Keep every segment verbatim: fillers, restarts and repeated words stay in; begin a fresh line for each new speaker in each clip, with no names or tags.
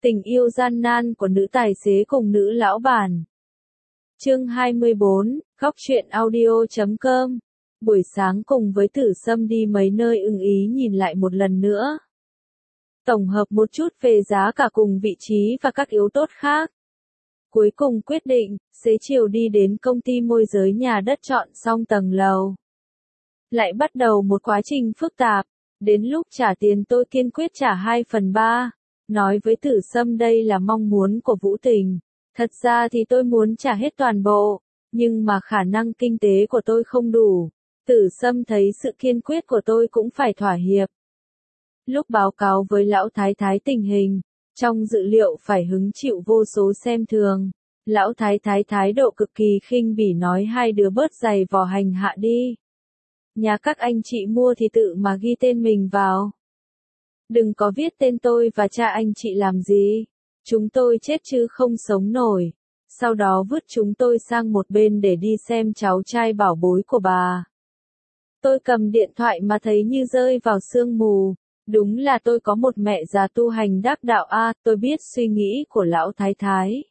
Tình yêu gian nan của nữ tài xế cùng nữ lão bản. Chương hai mươi bốn, góc truyện audio chấm com. Buổi sáng cùng với Tử Sâm đi mấy nơi ưng ý nhìn lại một lần nữa. Tổng hợp một chút về giá cả cùng vị trí và các yếu tố khác. Cuối cùng quyết định, xế chiều đi đến công ty môi giới nhà đất chọn xong tầng lầu. Lại bắt đầu một quá trình phức tạp, đến lúc trả tiền tôi kiên quyết trả hai phần ba. Nói với Tử Sâm đây là mong muốn của Vũ Tình. Thật ra thì tôi muốn trả hết toàn bộ, nhưng mà khả năng kinh tế của tôi không đủ. Tử Sâm thấy sự kiên quyết của tôi cũng phải thỏa hiệp. Lúc báo cáo với lão thái thái tình hình, trong dự liệu phải hứng chịu vô số xem thường. Lão thái thái thái độ cực kỳ khinh bỉ nói hai đứa bớt giày vò hành hạ đi. Nhà các anh chị mua thì tự mà ghi tên mình vào. Đừng có viết tên tôi và cha anh chị làm gì. Chúng tôi chết chứ không sống nổi. Sau đó vứt chúng tôi sang một bên để đi xem cháu trai bảo bối của bà. Tôi cầm điện thoại mà thấy như rơi vào sương mù. Đúng là tôi có một mẹ già tu hành đắc đạo a, tôi biết suy nghĩ của lão thái thái.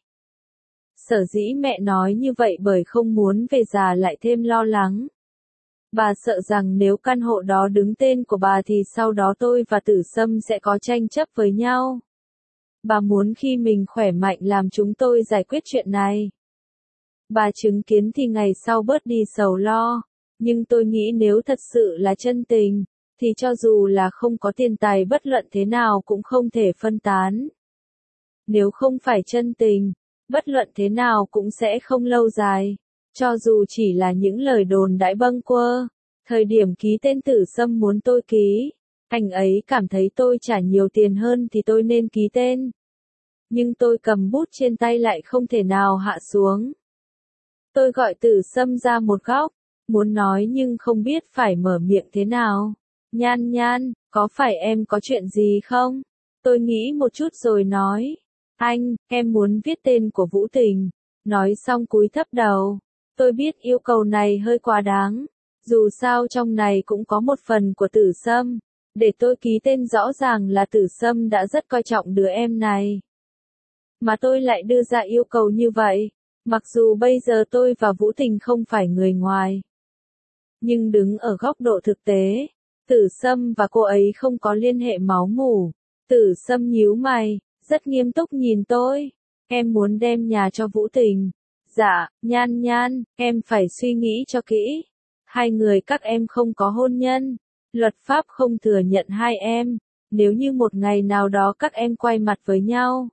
Sở dĩ mẹ nói như vậy bởi không muốn về già lại thêm lo lắng. Bà sợ rằng nếu căn hộ đó đứng tên của bà thì sau đó tôi và Tử Sâm sẽ có tranh chấp với nhau. Bà muốn khi mình khỏe mạnh làm chúng tôi giải quyết chuyện này. Bà chứng kiến thì ngày sau bớt đi sầu lo. Nhưng tôi nghĩ nếu thật sự là chân tình, thì cho dù là không có tiền tài bất luận thế nào cũng không thể phân tán. Nếu không phải chân tình, bất luận thế nào cũng sẽ không lâu dài. Cho dù chỉ là những lời đồn đãi bâng quơ, thời điểm ký tên Tử Sâm muốn tôi ký, anh ấy cảm thấy tôi trả nhiều tiền hơn thì tôi nên ký tên. Nhưng tôi cầm bút trên tay lại không thể nào hạ xuống. Tôi gọi Tử Sâm ra một góc, muốn nói nhưng không biết phải mở miệng thế nào. Nhan Nhan, có phải em có chuyện gì không? Tôi nghĩ một chút rồi nói. Anh, em muốn viết tên của Vũ Tình. Nói xong cúi thấp đầu. Tôi biết yêu cầu này hơi quá đáng. Dù sao trong này cũng có một phần của Tử Sâm. Để tôi ký tên rõ ràng là Tử Sâm đã rất coi trọng đứa em này. Mà tôi lại đưa ra yêu cầu như vậy. Mặc dù bây giờ tôi và Vũ Tình không phải người ngoài. Nhưng đứng ở góc độ thực tế, Tử Sâm và cô ấy không có liên hệ máu mủ. Tử Sâm nhíu mày, rất nghiêm túc nhìn tôi. Em muốn đem nhà cho Vũ Tình. Dạ, Nhan Nhan, em phải suy nghĩ cho kỹ. Hai người các em không có hôn nhân. Luật pháp không thừa nhận hai em. Nếu như một ngày nào đó các em quay mặt với nhau.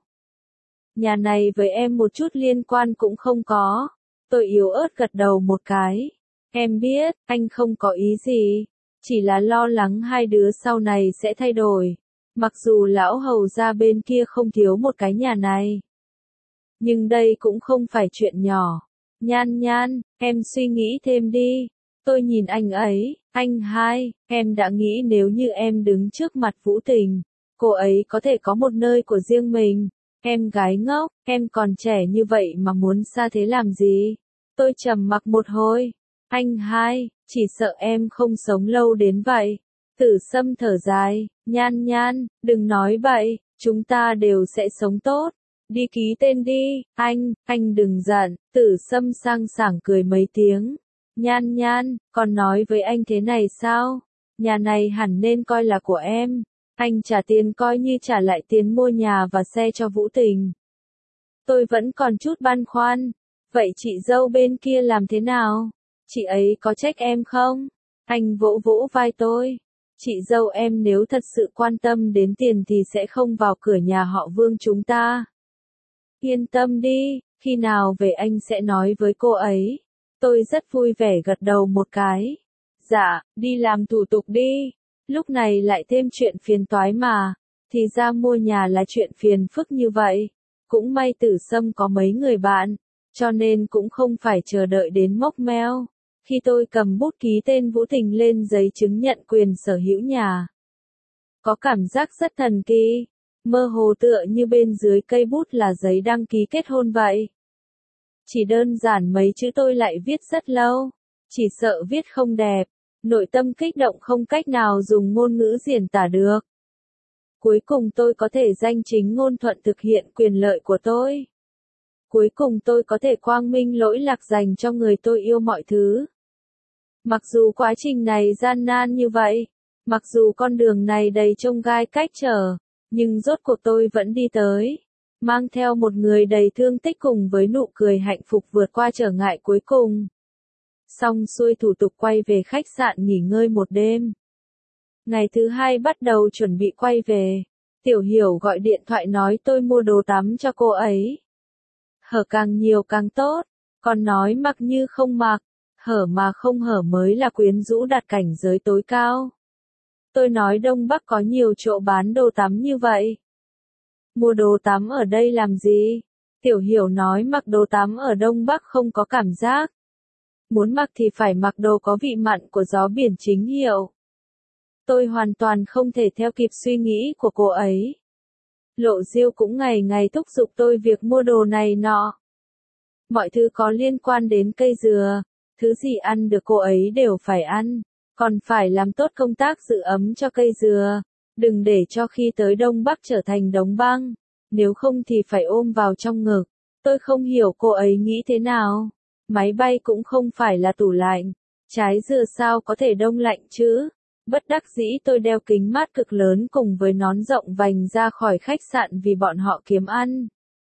Nhà này với em một chút liên quan cũng không có. Tôi yếu ớt gật đầu một cái. Em biết, anh không có ý gì. Chỉ là lo lắng hai đứa sau này sẽ thay đổi. Mặc dù lão hầu ra bên kia không thiếu một cái nhà này. Nhưng đây cũng không phải chuyện nhỏ. Nhan Nhan, em suy nghĩ thêm đi. Tôi nhìn anh ấy, anh hai, em đã nghĩ nếu như em đứng trước mặt Vũ Tình, cô ấy có thể có một nơi của riêng mình. Em gái ngốc, em còn trẻ như vậy mà muốn xa thế làm gì? Tôi trầm mặc một hồi. Anh hai, chỉ sợ em không sống lâu đến vậy. Tử Sâm thở dài, Nhan Nhan, đừng nói bậy, chúng ta đều sẽ sống tốt. Đi ký tên đi, anh, anh đừng giận. Tử Sâm sang sảng cười mấy tiếng. Nhan Nhan, còn nói với anh thế này sao? Nhà này hẳn nên coi là của em. Anh trả tiền coi như trả lại tiền mua nhà và xe cho Vũ Tình. Tôi vẫn còn chút băn khoăn. Vậy chị dâu bên kia làm thế nào? Chị ấy có trách em không? Anh vỗ vỗ vai tôi. Chị dâu em nếu thật sự quan tâm đến tiền thì sẽ không vào cửa nhà họ Vương chúng ta. Yên tâm đi, khi nào về anh sẽ nói với cô ấy. Tôi rất vui vẻ gật đầu một cái. Dạ, đi làm thủ tục đi. Lúc này lại thêm chuyện phiền toái mà. Thì ra mua nhà là chuyện phiền phức như vậy. Cũng may Tử Sâm có mấy người bạn. Cho nên cũng không phải chờ đợi đến mốc meo. Khi tôi cầm bút ký tên Vũ Tình lên giấy chứng nhận quyền sở hữu nhà. Có cảm giác rất thần kỳ. Mơ hồ tựa như bên dưới cây bút là giấy đăng ký kết hôn vậy. Chỉ đơn giản mấy chữ tôi lại viết rất lâu. Chỉ sợ viết không đẹp. Nội tâm kích động không cách nào dùng ngôn ngữ diễn tả được. Cuối cùng tôi có thể danh chính ngôn thuận thực hiện quyền lợi của tôi. Cuối cùng tôi có thể quang minh lỗi lạc dành cho người tôi yêu mọi thứ. Mặc dù quá trình này gian nan như vậy, mặc dù con đường này đầy chông gai cách trở, nhưng rốt cuộc tôi vẫn đi tới, mang theo một người đầy thương tích cùng với nụ cười hạnh phúc vượt qua trở ngại cuối cùng. Xong xuôi thủ tục quay về khách sạn nghỉ ngơi một đêm. Ngày thứ hai bắt đầu chuẩn bị quay về, Tiểu Hiểu gọi điện thoại nói tôi mua đồ tắm cho cô ấy. Hở càng nhiều càng tốt, còn nói mặc như không mặc, hở mà không hở mới là quyến rũ đạt cảnh giới tối cao. Tôi nói Đông Bắc có nhiều chỗ bán đồ tắm như vậy. Mua đồ tắm ở đây làm gì? Tiểu Hiểu nói mặc đồ tắm ở Đông Bắc không có cảm giác. Muốn mặc thì phải mặc đồ có vị mặn của gió biển chính hiệu. Tôi hoàn toàn không thể theo kịp suy nghĩ của cô ấy. Lộ Diêu cũng ngày ngày thúc giục tôi việc mua đồ này nọ. Mọi thứ có liên quan đến cây dừa, thứ gì ăn được cô ấy đều phải ăn, còn phải làm tốt công tác giữ ấm cho cây dừa, đừng để cho khi tới Đông Bắc trở thành đống băng, nếu không thì phải ôm vào trong ngực. Tôi không hiểu cô ấy nghĩ thế nào, máy bay cũng không phải là tủ lạnh, trái dừa sao có thể đông lạnh chứ? Bất đắc dĩ tôi đeo kính mát cực lớn cùng với nón rộng vành ra khỏi khách sạn vì bọn họ kiếm ăn.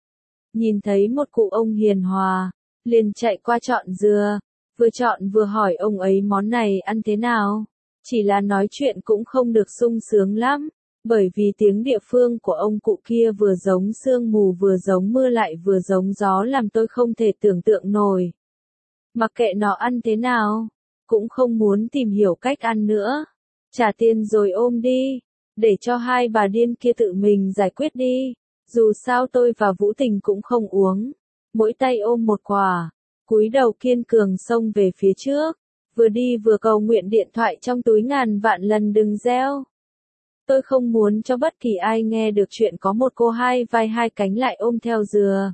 Nhìn thấy một cụ ông hiền hòa, liền chạy qua chọn dừa, vừa chọn vừa hỏi ông ấy món này ăn thế nào. Chỉ là nói chuyện cũng không được sung sướng lắm, bởi vì tiếng địa phương của ông cụ kia vừa giống sương mù vừa giống mưa lại vừa giống gió làm tôi không thể tưởng tượng nổi. Mặc kệ nó ăn thế nào, cũng không muốn tìm hiểu cách ăn nữa. Trả tiền rồi ôm đi, để cho hai bà điên kia tự mình giải quyết đi. Dù sao tôi và Vũ Tình cũng không uống, mỗi tay ôm một quả, cúi đầu kiên cường xông về phía trước, vừa đi vừa cầu nguyện điện thoại trong túi ngàn vạn lần đừng reo. Tôi không muốn cho bất kỳ ai nghe được chuyện có một cô hai vai hai cánh lại ôm theo dừa.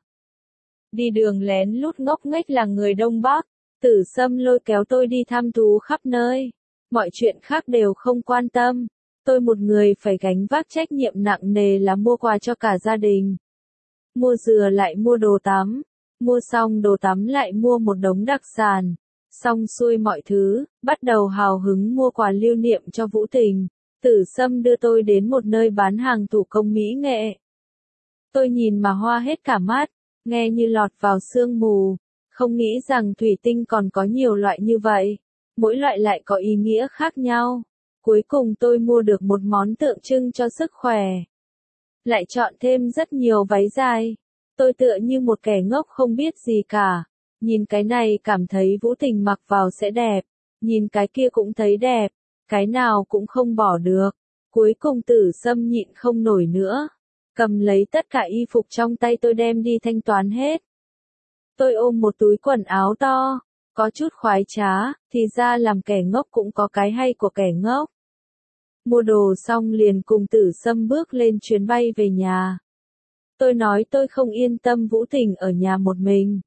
Đi đường lén lút ngốc nghếch là người Đông Bắc, Tử Sâm lôi kéo tôi đi thăm thú khắp nơi, mọi chuyện khác đều không quan tâm. Tôi một người phải gánh vác trách nhiệm nặng nề là mua quà cho cả gia đình. Mua dừa lại mua đồ tắm, mua xong đồ tắm lại mua một đống đặc sản. Xong xuôi mọi thứ, bắt đầu hào hứng mua quà lưu niệm cho Vũ Tình. Tử Sâm đưa tôi đến một nơi bán hàng thủ công mỹ nghệ. Tôi nhìn mà hoa hết cả mắt, nghe như lọt vào sương mù, không nghĩ rằng thủy tinh còn có nhiều loại như vậy. Mỗi loại lại có ý nghĩa khác nhau. Cuối cùng tôi mua được một món tượng trưng cho sức khỏe. Lại chọn thêm rất nhiều váy dài. Tôi tựa như một kẻ ngốc không biết gì cả. Nhìn cái này cảm thấy Vũ Tình mặc vào sẽ đẹp. Nhìn cái kia cũng thấy đẹp. Cái nào cũng không bỏ được. Cuối cùng Tử Sâm nhịn không nổi nữa. Cầm lấy tất cả y phục trong tay tôi đem đi thanh toán hết. Tôi ôm một túi quần áo to. Có chút khoái trá, thì ra làm kẻ ngốc cũng có cái hay của kẻ ngốc. Mua đồ xong liền cùng Tử Sâm bước lên chuyến bay về nhà. Tôi nói tôi không yên tâm Vũ Tình ở nhà một mình.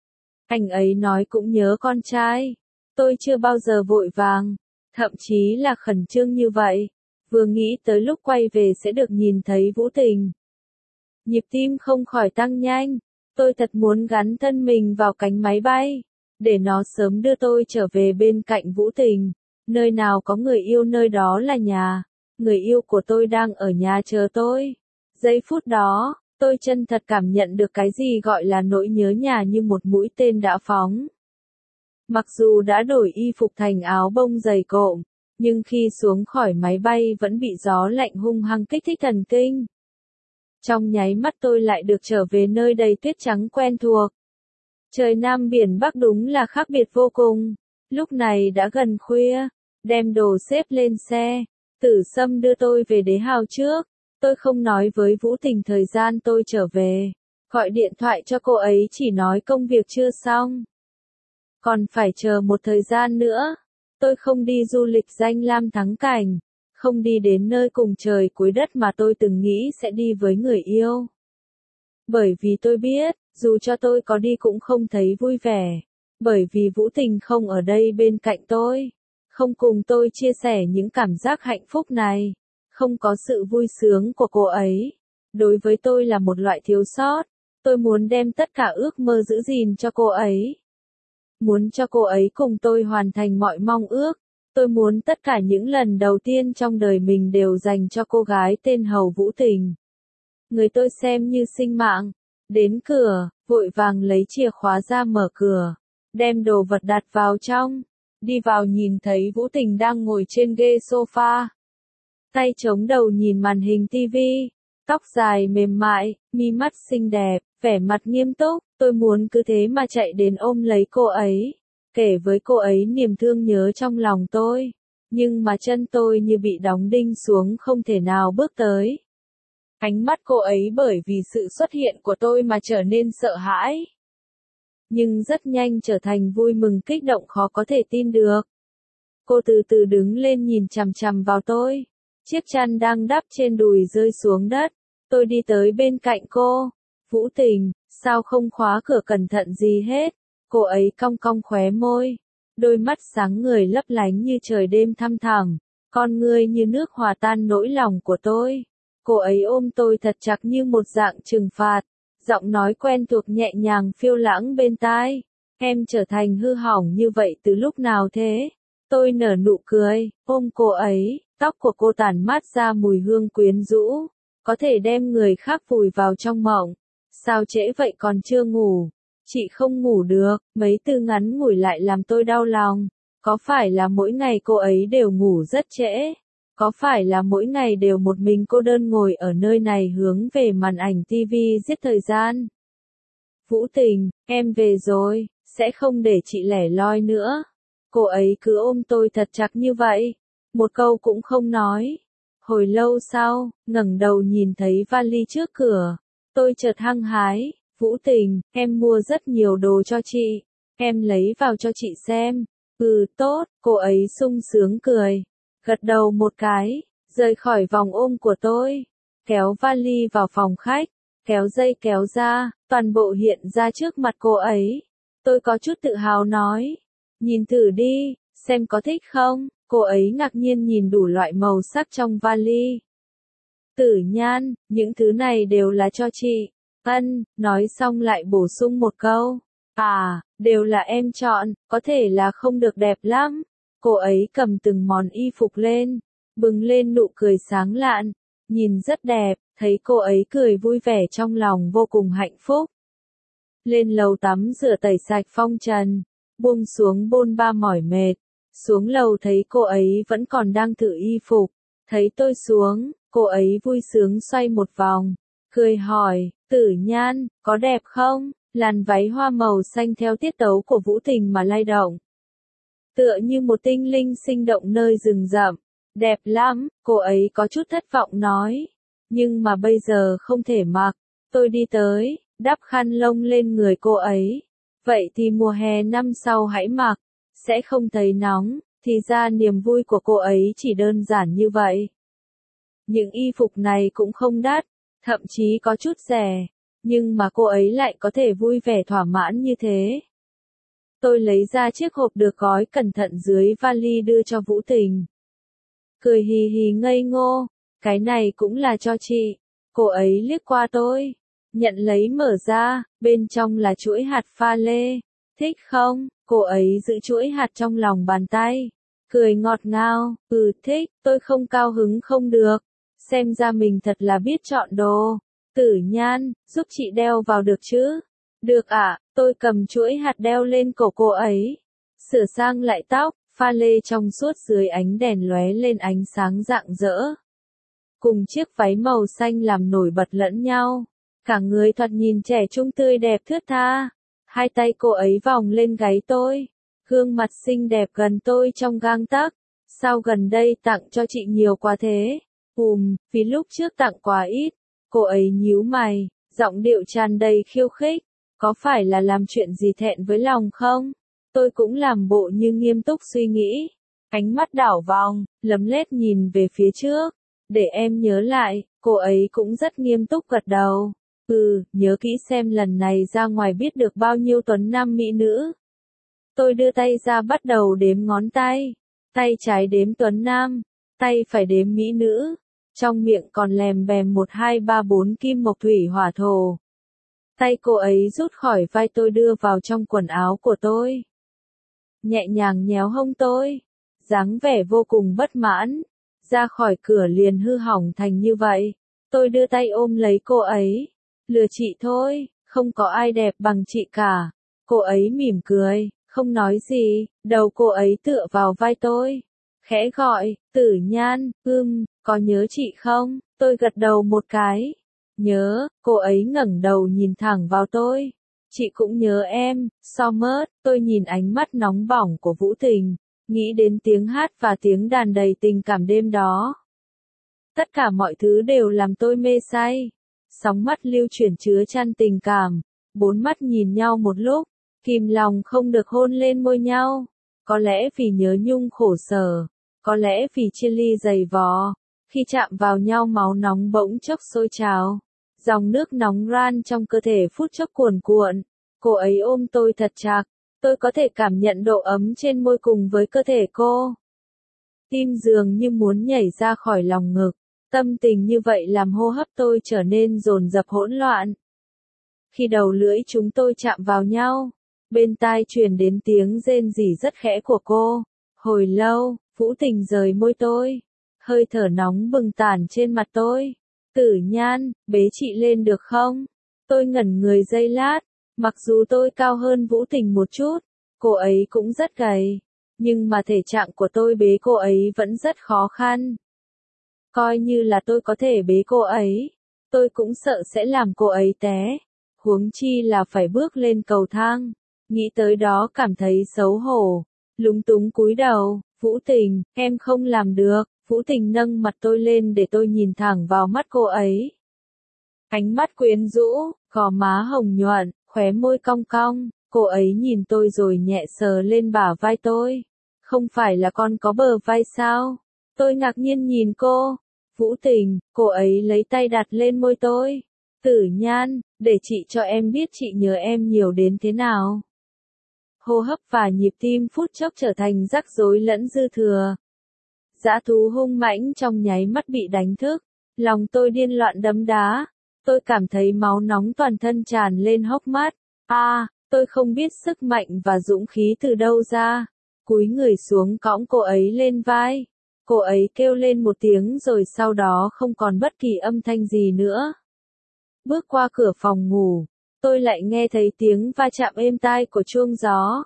Anh ấy nói cũng nhớ con trai. Tôi chưa bao giờ vội vàng, thậm chí là khẩn trương như vậy. Vừa nghĩ tới lúc quay về sẽ được nhìn thấy Vũ Tình. Nhịp tim không khỏi tăng nhanh. Tôi thật muốn gắn thân mình vào cánh máy bay, để nó sớm đưa tôi trở về bên cạnh Vũ Tình. Nơi nào có người yêu nơi đó là nhà. Người yêu của tôi đang ở nhà chờ tôi. Giây phút đó, tôi chân thật cảm nhận được cái gì gọi là nỗi nhớ nhà như một mũi tên đã phóng. Mặc dù đã đổi y phục thành áo bông dày cộm, nhưng khi xuống khỏi máy bay vẫn bị gió lạnh hung hăng kích thích thần kinh. Trong nháy mắt tôi lại được trở về nơi đầy tuyết trắng quen thuộc. Trời Nam biển Bắc đúng là khác biệt vô cùng. Lúc này đã gần khuya, đem đồ xếp lên xe. Tử Sâm đưa tôi về đế hào trước. Tôi không nói với Vũ Tình thời gian tôi trở về. Gọi điện thoại cho cô ấy chỉ nói công việc chưa xong. Còn phải chờ một thời gian nữa. Tôi không đi du lịch danh lam thắng cảnh. Không đi đến nơi cùng trời cuối đất mà tôi từng nghĩ sẽ đi với người yêu. Bởi vì tôi biết, dù cho tôi có đi cũng không thấy vui vẻ. Bởi vì Vũ Tình không ở đây bên cạnh tôi. Không cùng tôi chia sẻ những cảm giác hạnh phúc này. không có sự vui sướng của cô ấy. Đối với tôi là một loại thiếu sót. Tôi muốn đem tất cả ước mơ giữ gìn cho cô ấy. Muốn cho cô ấy cùng tôi hoàn thành mọi mong ước. Tôi muốn tất cả những lần đầu tiên trong đời mình đều dành cho cô gái tên Hầu Vũ Tình. Người tôi xem như sinh mạng. Đến cửa, vội vàng lấy chìa khóa ra mở cửa. Đem đồ vật đặt vào trong. Đi vào nhìn thấy Vũ Tình đang ngồi trên ghế sofa. Tay chống đầu nhìn màn hình tivi. Tóc dài mềm mại, mi mắt xinh đẹp, vẻ mặt nghiêm túc. Tôi muốn cứ thế mà chạy đến ôm lấy cô ấy. Kể với cô ấy niềm thương nhớ trong lòng tôi. Nhưng mà chân tôi như bị đóng đinh xuống không thể nào bước tới. Ánh mắt cô ấy bởi vì sự xuất hiện của tôi mà trở nên sợ hãi. Nhưng rất nhanh trở thành vui mừng kích động khó có thể tin được. Cô từ từ đứng lên nhìn chằm chằm vào tôi. Chiếc chăn đang đắp trên đùi rơi xuống đất. Tôi đi tới bên cạnh cô. Vũ Tình, sao không khóa cửa cẩn thận gì hết? Cô ấy cong cong khóe môi. Đôi mắt sáng ngời lấp lánh như trời đêm thăm thẳm. Con ngươi như nước hòa tan nỗi lòng của tôi. Cô ấy ôm tôi thật chặt như một dạng trừng phạt. Giọng nói quen thuộc nhẹ nhàng phiêu lãng bên tai. Em trở thành hư hỏng như vậy từ lúc nào thế? Tôi nở nụ cười, ôm cô ấy. Tóc của cô tản mát ra mùi hương quyến rũ. Có thể đem người khác vùi vào trong mộng. Sao trễ vậy còn chưa ngủ? Chị không ngủ được, mấy từ ngắn ngủi lại làm tôi đau lòng. Có phải là mỗi ngày cô ấy đều ngủ rất trễ? Có phải là mỗi ngày đều một mình cô đơn ngồi ở nơi này hướng về màn ảnh tivi giết thời gian? Vũ Tình, em về rồi, sẽ không để chị lẻ loi nữa. Cô ấy cứ ôm tôi thật chặt như vậy, một câu cũng không nói. Hồi lâu sau, ngẩng đầu nhìn thấy vali trước cửa, tôi chợt hăng hái. Vũ Tình, em mua rất nhiều đồ cho chị, em lấy vào cho chị xem. Ừ tốt, cô ấy sung sướng cười, gật đầu một cái, rời khỏi vòng ôm của tôi, kéo vali vào phòng khách, kéo dây kéo ra, toàn bộ hiện ra trước mặt cô ấy. Tôi có chút tự hào nói, nhìn thử đi, xem có thích không. Cô ấy ngạc nhiên nhìn đủ loại màu sắc trong vali. Tử Nhan, những thứ này đều là cho chị. Ân, nói xong lại bổ sung một câu. À, đều là em chọn, có thể là không được đẹp lắm. Cô ấy cầm từng món y phục lên, bừng lên nụ cười sáng lạn, nhìn rất đẹp, thấy cô ấy cười vui vẻ trong lòng vô cùng hạnh phúc. Lên lầu tắm rửa tẩy sạch phong trần, buông xuống bôn ba mỏi mệt. Xuống lầu thấy cô ấy vẫn còn đang thử y phục. Thấy tôi xuống, cô ấy vui sướng xoay một vòng. Cười hỏi, Tử Nhan, có đẹp không? Làn váy hoa màu xanh theo tiết tấu của Vũ Tình mà lay động. Tựa như một tinh linh sinh động nơi rừng rậm. Đẹp lắm, cô ấy có chút thất vọng nói. Nhưng mà bây giờ không thể mặc. Tôi đi tới, đắp khăn lông lên người cô ấy. Vậy thì mùa hè năm sau hãy mặc. Sẽ không thấy nóng, thì ra niềm vui của cô ấy chỉ đơn giản như vậy. Những y phục này cũng không đắt, thậm chí có chút rẻ, nhưng mà cô ấy lại có thể vui vẻ thỏa mãn như thế. Tôi lấy ra chiếc hộp được gói cẩn thận dưới vali đưa cho Vũ Tình. Cười hì hì ngây ngô, cái này cũng là cho chị. Cô ấy liếc qua tôi, nhận lấy mở ra, bên trong là chuỗi hạt pha lê. Thích không? Cô ấy giữ chuỗi hạt trong lòng bàn tay. Cười ngọt ngào, ừ thích, tôi không cao hứng không được. Xem ra mình thật là biết chọn đồ. Tử Nhan, giúp chị đeo vào được chứ? Được ạ, à, tôi cầm chuỗi hạt đeo lên cổ cô ấy. Sửa sang lại tóc, pha lê trong suốt dưới ánh đèn lóe lên ánh sáng rạng rỡ. Cùng chiếc váy màu xanh làm nổi bật lẫn nhau. Cả người thoạt nhìn trẻ trung tươi đẹp thướt tha. Hai tay cô ấy vòng lên gáy tôi. Gương mặt xinh đẹp gần tôi trong gang tấc. Sao gần đây tặng cho chị nhiều quá thế? Ùm, vì lúc trước tặng quá ít. Cô ấy nhíu mày, giọng điệu tràn đầy khiêu khích. Có phải là làm chuyện gì thẹn với lòng không? Tôi cũng làm bộ như nghiêm túc suy nghĩ. Ánh mắt đảo vòng, lấm lét nhìn về phía trước. Để em nhớ lại, cô ấy cũng rất nghiêm túc gật đầu. Ừ, nhớ kỹ xem lần này ra ngoài biết được bao nhiêu tuấn nam mỹ nữ. Tôi đưa tay ra bắt đầu đếm ngón tay. Tay trái đếm tuấn nam, tay phải đếm mỹ nữ. trong miệng còn lèm bèm một hai ba bốn kim mộc thủy hỏa thổ. Tay cô ấy rút khỏi vai tôi đưa vào trong quần áo của tôi. Nhẹ nhàng nhéo hông tôi, dáng vẻ vô cùng bất mãn. Ra khỏi cửa liền hư hỏng thành như vậy. Tôi đưa tay ôm lấy cô ấy. Lừa chị thôi, không có ai đẹp bằng chị cả. Cô ấy mỉm cười, không nói gì, đầu cô ấy tựa vào vai tôi. Khẽ gọi, Tử Nhan, ưm, có nhớ chị không? Tôi gật đầu một cái. Nhớ, cô ấy ngẩng đầu nhìn thẳng vào tôi. Chị cũng nhớ em, Somers. Tôi nhìn ánh mắt nóng bỏng của Vũ Tình, nghĩ đến tiếng hát và tiếng đàn đầy tình cảm đêm đó. Tất cả mọi thứ đều làm tôi mê say. Sóng mắt lưu chuyển chứa chan tình cảm. Bốn mắt nhìn nhau một lúc, kìm lòng không được hôn lên môi nhau. Có lẽ vì nhớ nhung khổ sở, có lẽ vì chia ly dày vò. Khi chạm vào nhau máu nóng bỗng chốc sôi trào. Dòng nước nóng ran trong cơ thể phút chốc cuồn cuộn. Cô ấy ôm tôi thật chặt. Tôi có thể cảm nhận độ ấm trên môi cùng với cơ thể cô. Tim dường như muốn nhảy ra khỏi lòng ngực. Tâm tình như vậy làm hô hấp tôi trở nên dồn dập hỗn loạn. Khi đầu lưỡi chúng tôi chạm vào nhau, bên tai truyền đến tiếng rên rỉ rất khẽ của cô. Hồi lâu, Vũ Tình rời môi tôi. Hơi thở nóng bừng tản trên mặt tôi. Tử Nhan, bế chị lên được không? Tôi ngẩn người giây lát. Mặc dù tôi cao hơn Vũ Tình một chút, cô ấy cũng rất gầy. Nhưng mà thể trạng của tôi bế cô ấy vẫn rất khó khăn. Coi như là tôi có thể bế cô ấy, tôi cũng sợ sẽ làm cô ấy té. Huống chi là phải bước lên cầu thang. Nghĩ tới đó cảm thấy xấu hổ. Lúng túng cúi đầu, Vũ Tình, em không làm được. Vũ Tình nâng mặt tôi lên để tôi nhìn thẳng vào mắt cô ấy. Ánh mắt quyến rũ, gò má hồng nhuận, khóe môi cong cong. Cô ấy nhìn tôi rồi nhẹ sờ lên bả vai tôi. Không phải là con có bờ vai sao? Tôi ngạc nhiên nhìn cô. Vũ Tình, cô ấy lấy tay đặt lên môi tôi. Tử Nhan, để chị cho em biết chị nhớ em nhiều đến thế nào. Hô hấp và nhịp tim phút chốc trở thành rắc rối lẫn dư thừa. Dã thú hung mãnh trong nháy mắt bị đánh thức. Lòng tôi điên loạn đấm đá. Tôi cảm thấy máu nóng toàn thân tràn lên hốc mắt. A, à, tôi không biết sức mạnh và dũng khí từ đâu ra. Cúi người xuống cõng cô ấy lên vai. Cô ấy kêu lên một tiếng rồi sau đó không còn bất kỳ âm thanh gì nữa. Bước qua cửa phòng ngủ, tôi lại nghe thấy tiếng va chạm êm tai của chuông gió.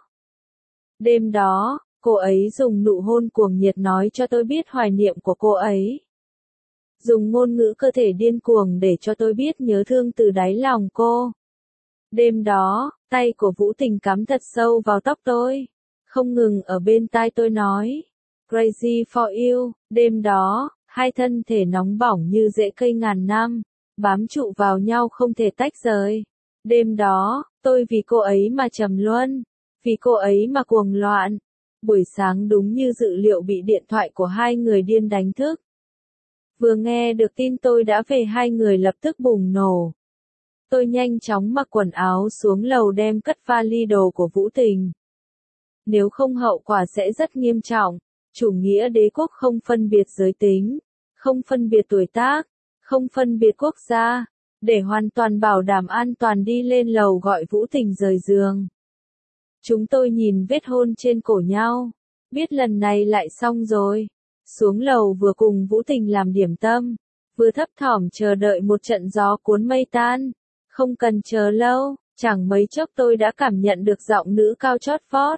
Đêm đó, cô ấy dùng nụ hôn cuồng nhiệt nói cho tôi biết hoài niệm của cô ấy. Dùng ngôn ngữ cơ thể điên cuồng để cho tôi biết nhớ thương từ đáy lòng cô. Đêm đó, tay của Vũ Tình cắm thật sâu vào tóc tôi. Không ngừng ở bên tai tôi nói. Crazy for you. Đêm đó, hai thân thể nóng bỏng như rễ cây ngàn năm, bám trụ vào nhau không thể tách rời. Đêm đó, tôi vì cô ấy mà trầm luân, vì cô ấy mà cuồng loạn. Buổi sáng đúng như dự liệu bị điện thoại của hai người điên đánh thức. Vừa nghe được tin tôi đã về hai người lập tức bùng nổ. Tôi nhanh chóng mặc quần áo xuống lầu đem cất vali đồ của Vũ Tình. Nếu không hậu quả sẽ rất nghiêm trọng. Chủ nghĩa đế quốc không phân biệt giới tính, không phân biệt tuổi tác, không phân biệt quốc gia. Để hoàn toàn bảo đảm an toàn đi lên lầu gọi Vũ Tình rời giường. Chúng tôi nhìn vết hôn trên cổ nhau. Biết lần này lại xong rồi. Xuống lầu vừa cùng Vũ Tình làm điểm tâm, vừa thấp thỏm chờ đợi một trận gió cuốn mây tan. Không cần chờ lâu, chẳng mấy chốc tôi đã cảm nhận được giọng nữ cao chót vót.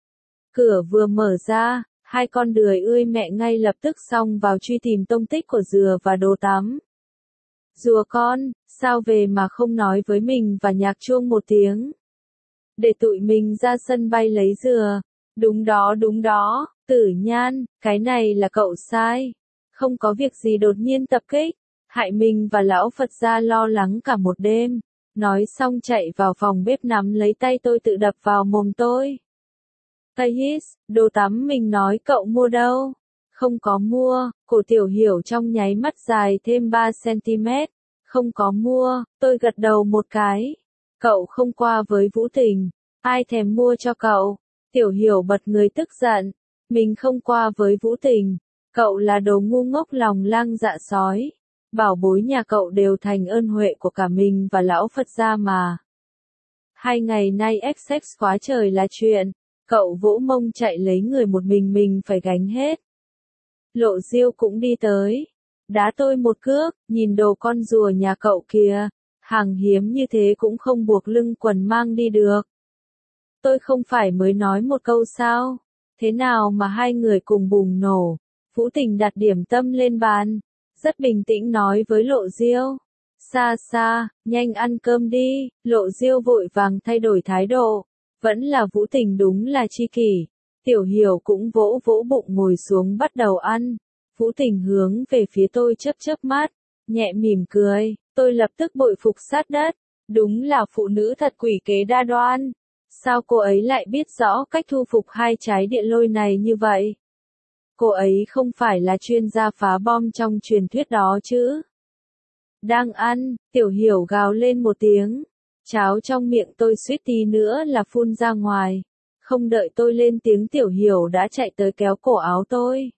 Cửa vừa mở ra, hai con đười ươi mẹ ngay lập tức xông vào truy tìm tông tích của dừa và đồ tắm. Rùa con, sao về mà không nói với mình và nhạc chuông một tiếng? Để tụi mình ra sân bay lấy dừa. Đúng đó đúng đó, Tử Nhan, cái này là cậu sai. Không có việc gì đột nhiên tập kích, hại mình và lão Phật gia lo lắng cả một đêm. Nói xong chạy vào phòng bếp nắm lấy tay tôi tự đập vào mồm tôi. Thais, đồ tắm mình nói cậu mua đâu? Không có mua, cổ Tiểu Hiểu trong nháy mắt dài thêm ba xăng-ti-mét. Không có mua, tôi gật đầu một cái. Cậu không qua với Vũ Tình, ai thèm mua cho cậu? Tiểu Hiểu bật người tức giận. Mình không qua với Vũ Tình, Cậu là đồ ngu ngốc lòng lang dạ sói. Bảo bối nhà cậu đều thành ơn huệ của cả mình và lão Phật gia mà. Hai ngày nay ích xích quá trời là chuyện. Cậu vỗ mông chạy lấy người một mình mình phải gánh hết. Lộ Diêu cũng đi tới. Đá tôi một cước, nhìn đồ con rùa nhà cậu kìa. Hàng hiếm như thế cũng không buộc lưng quần mang đi được. Tôi không phải mới nói một câu sao? Thế nào mà hai người cùng bùng nổ? Vũ Tình đặt điểm tâm lên bàn. Rất bình tĩnh nói với Lộ Diêu. Xa xa, nhanh ăn cơm đi. Lộ Diêu vội vàng thay đổi thái độ. Vẫn là Vũ Tình đúng là chi kỷ. Tiểu Hiểu cũng vỗ vỗ bụng ngồi xuống bắt đầu ăn. Vũ Tình hướng về phía tôi chớp chớp mắt, nhẹ mỉm cười. Tôi lập tức bội phục sát đất. Đúng là phụ nữ thật quỷ kế đa đoan. Sao cô ấy lại biết rõ cách thu phục hai trái địa lôi này như vậy? Cô ấy không phải là chuyên gia phá bom trong truyền thuyết đó chứ? Đang ăn, Tiểu Hiểu gào lên một tiếng. Cháo trong miệng tôi suýt tí nữa là phun ra ngoài. Không đợi tôi lên tiếng Tiểu Hiểu đã chạy tới kéo cổ áo tôi.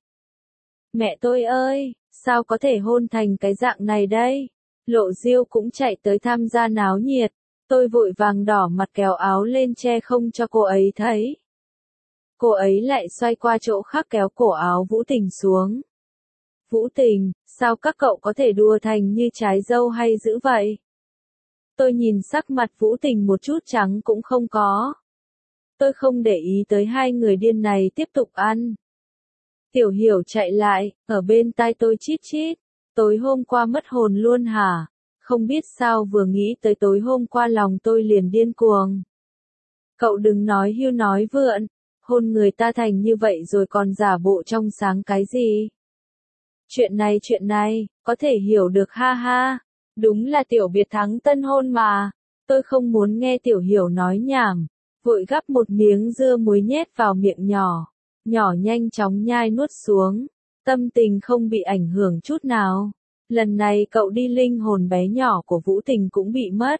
Mẹ tôi ơi, sao có thể hôn thành cái dạng này đây? Lộ Diêu cũng chạy tới tham gia náo nhiệt. Tôi vội vàng đỏ mặt kéo áo lên che không cho cô ấy thấy. Cô ấy lại xoay qua chỗ khác kéo cổ áo Vũ Tình xuống. Vũ Tình, sao các cậu có thể đùa thành như trái dâu hay dữ vậy? Tôi nhìn sắc mặt Vũ Tình một chút trắng cũng không có. Tôi không để ý tới hai người điên này tiếp tục ăn. Tiểu Hiểu chạy lại, ở bên tai tôi chít chít. Tối hôm qua mất hồn luôn hả? Không biết sao vừa nghĩ tới tối hôm qua lòng tôi liền điên cuồng. Cậu đừng nói hưu nói vượn, hôn người ta thành như vậy rồi còn giả bộ trong sáng cái gì? Chuyện này chuyện này, có thể hiểu được ha ha. Đúng là tiểu biệt thắng tân hôn mà. Tôi không muốn nghe Tiểu Hiểu nói nhảm. Vội gắp một miếng dưa muối nhét vào miệng nhỏ. Nhỏ nhanh chóng nhai nuốt xuống. Tâm tình không bị ảnh hưởng chút nào. Lần này cậu đi linh hồn bé nhỏ của Vũ Tình cũng bị mất.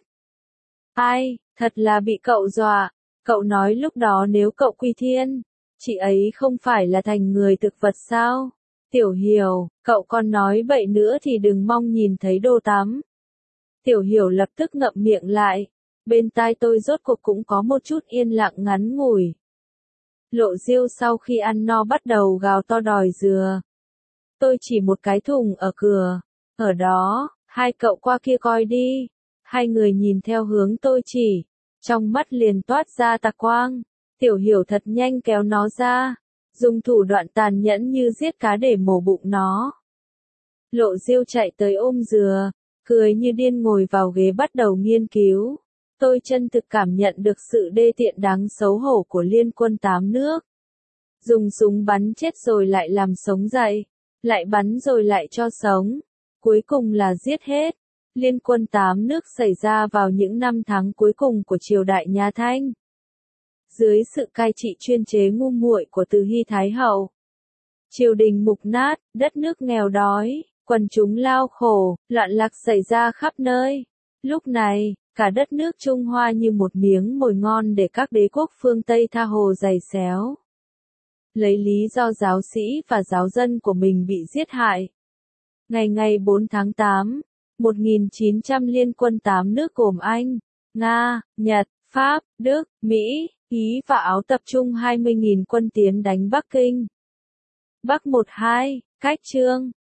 Ai, thật là bị cậu dọa. Cậu nói lúc đó nếu cậu quy thiên, chị ấy không phải là thành người thực vật sao? Tiểu Hiểu, cậu còn nói bậy nữa thì đừng mong nhìn thấy đồ tắm. Tiểu Hiểu lập tức ngậm miệng lại. Bên tai tôi rốt cuộc cũng có một chút yên lặng ngắn ngủi. Lộ Diêu sau khi ăn no bắt đầu gào to đòi dừa. Tôi chỉ một cái thùng ở cửa. Ở đó, hai cậu qua kia coi đi. Hai người nhìn theo hướng tôi chỉ. Trong mắt liền toát ra tà quang. Tiểu Hiểu thật nhanh kéo nó ra. Dùng thủ đoạn tàn nhẫn như giết cá để mổ bụng nó. Lộ Diêu chạy tới ôm dừa. Cười như điên ngồi vào ghế bắt đầu nghiên cứu. Tôi chân thực cảm nhận được sự đê tiện đáng xấu hổ của liên quân tám nước. Dùng súng bắn chết rồi lại làm sống dậy. Lại bắn rồi lại cho sống. Cuối cùng là giết hết. Liên quân tám nước xảy ra vào những năm tháng cuối cùng của triều đại nhà Thanh. Dưới sự cai trị chuyên chế ngu muội của Từ Hy Thái Hậu. Triều đình mục nát, đất nước nghèo đói, quần chúng lao khổ, loạn lạc xảy ra khắp nơi. Lúc này, cả đất nước Trung Hoa như một miếng mồi ngon để các đế quốc phương Tây tha hồ giày xéo. Lấy lý do giáo sĩ và giáo dân của mình bị giết hại. Ngày ngày bốn tháng tám, một nghìn chín trăm liên quân tám nước gồm Anh, Nga, Nhật, Pháp, Đức, Mỹ, Ý và Áo tập trung hai mươi nghìn quân tiến đánh Bắc Kinh. Bắc một hai, cách chương.